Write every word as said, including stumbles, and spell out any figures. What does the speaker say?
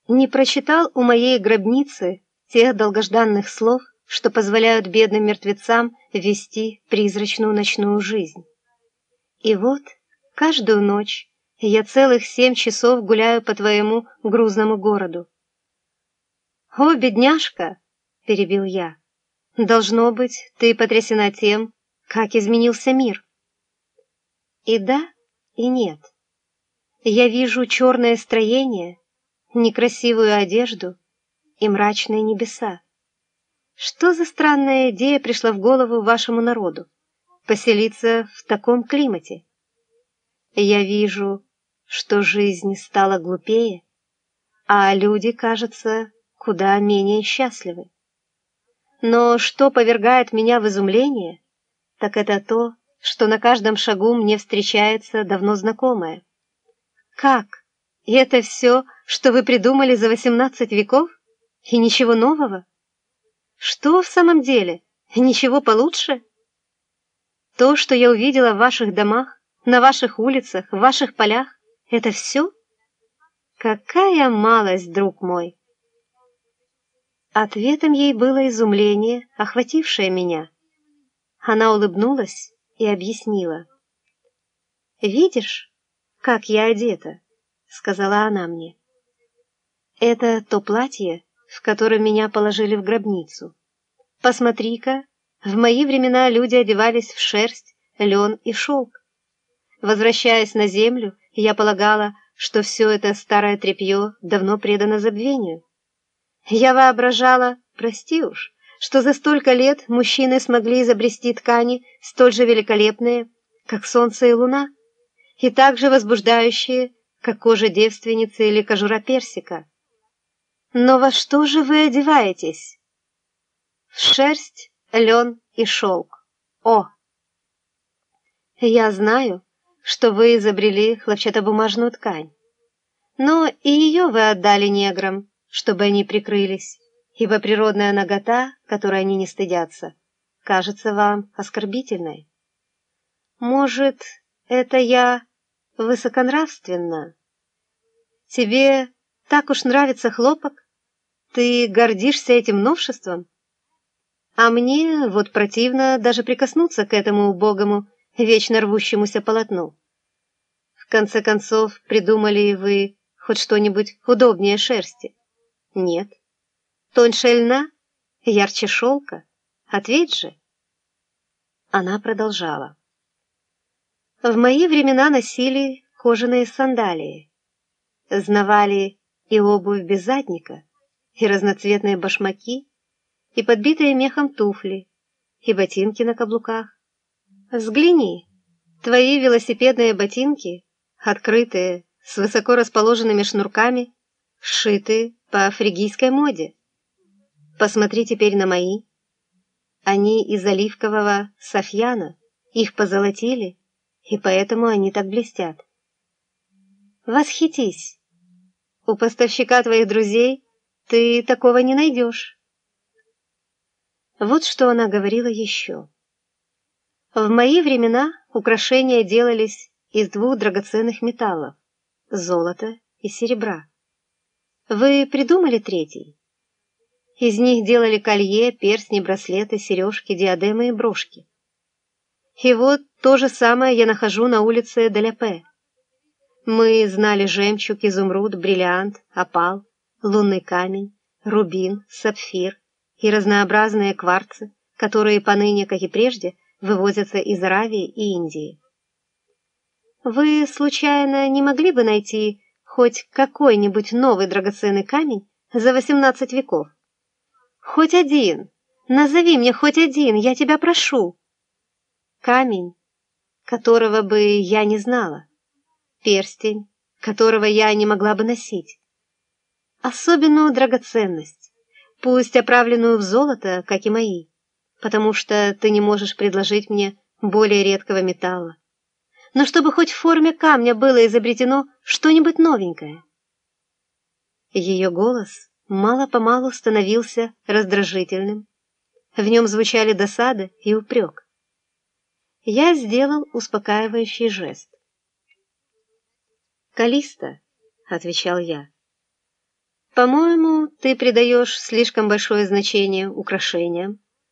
не прочитал у моей гробницы тех долгожданных слов, что позволяют бедным мертвецам вести призрачную ночную жизнь. И вот каждую ночь я целых семь часов гуляю по твоему грузному городу. «О, бедняжка!» — перебил я. «Должно быть, ты потрясена тем, как изменился мир». И да, и нет. Я вижу черное строение, некрасивую одежду и мрачные небеса. Что за странная идея пришла в голову вашему народу — поселиться в таком климате? Я вижу, что жизнь стала глупее, а люди, кажется, куда менее счастливы. Но что повергает меня в изумление, так это то, что на каждом шагу мне встречается давно знакомое. Как? И это все, что вы придумали за восемнадцать веков? И ничего нового? Что в самом деле? Ничего получше? То, что я увидела в ваших домах, на ваших улицах, в ваших полях, это все? Какая малость, друг мой! Ответом ей было изумление, охватившее меня. Она улыбнулась и объяснила. «Видишь, как я одета?» — сказала она мне. «Это то платье, в котором меня положили в гробницу. Посмотри-ка, в мои времена люди одевались в шерсть, лен и шелк. Возвращаясь на землю, я полагала, что все это старое тряпье давно предано забвению. Я воображала, прости уж, что за столько лет мужчины смогли изобрести ткани столь же великолепные, как солнце и луна, и так же возбуждающие, как кожа девственницы или кожура персика. Но во что же вы одеваетесь? В шерсть, лен и шелк. О! Я знаю, что вы изобрели хлопчатобумажную ткань, но и ее вы отдали неграм, чтобы они прикрылись, ибо природная нагота, которой они не стыдятся, кажется вам оскорбительной. Может, это я высоконравственна? Тебе так уж нравится хлопок? Ты гордишься этим новшеством? А мне вот противно даже прикоснуться к этому убогому, вечно рвущемуся полотну. В конце концов, придумали вы хоть что-нибудь удобнее шерсти? Нет. Тоньше льна? Ярче шелка? Ответь же. Она продолжала. В мои времена носили кожаные сандалии, знавали и обувь без задника, и разноцветные башмаки, и подбитые мехом туфли, и ботинки на каблуках. Взгляни, твои велосипедные ботинки, открытые, с высоко расположенными шнурками, сшиты по фригийской моде. Посмотри теперь на мои. Они из оливкового софьяна, их позолотили, и поэтому они так блестят. Восхитись. У поставщика твоих друзей ты такого не найдешь. Вот что она говорила еще. В мои времена украшения делались из двух драгоценных металлов — золота и серебра. Вы придумали третий? Из них делали колье, перстни, браслеты, сережки, диадемы и брошки. И вот то же самое я нахожу на улице Деляпе. Мы знали жемчуг, изумруд, бриллиант, опал, лунный камень, рубин, сапфир и разнообразные кварцы, которые поныне, как и прежде, вывозятся из Аравии и Индии. Вы, случайно, не могли бы найти хоть какой-нибудь новый драгоценный камень за восемнадцать веков? Хоть один! Назови мне хоть один, я тебя прошу! Камень, которого бы я не знала. Перстень, которого я не могла бы носить. Особенную драгоценность, пусть оправленную в золото, как и мои, потому что ты не можешь предложить мне более редкого металла. Но чтобы хоть в форме камня было изобретено что-нибудь новенькое. Ее голос мало-помалу становился раздражительным. В нем звучали досада и упрек. Я сделал успокаивающий жест. «Калиста», — отвечал я, По-моему, ты придаешь слишком большое значение украшениям.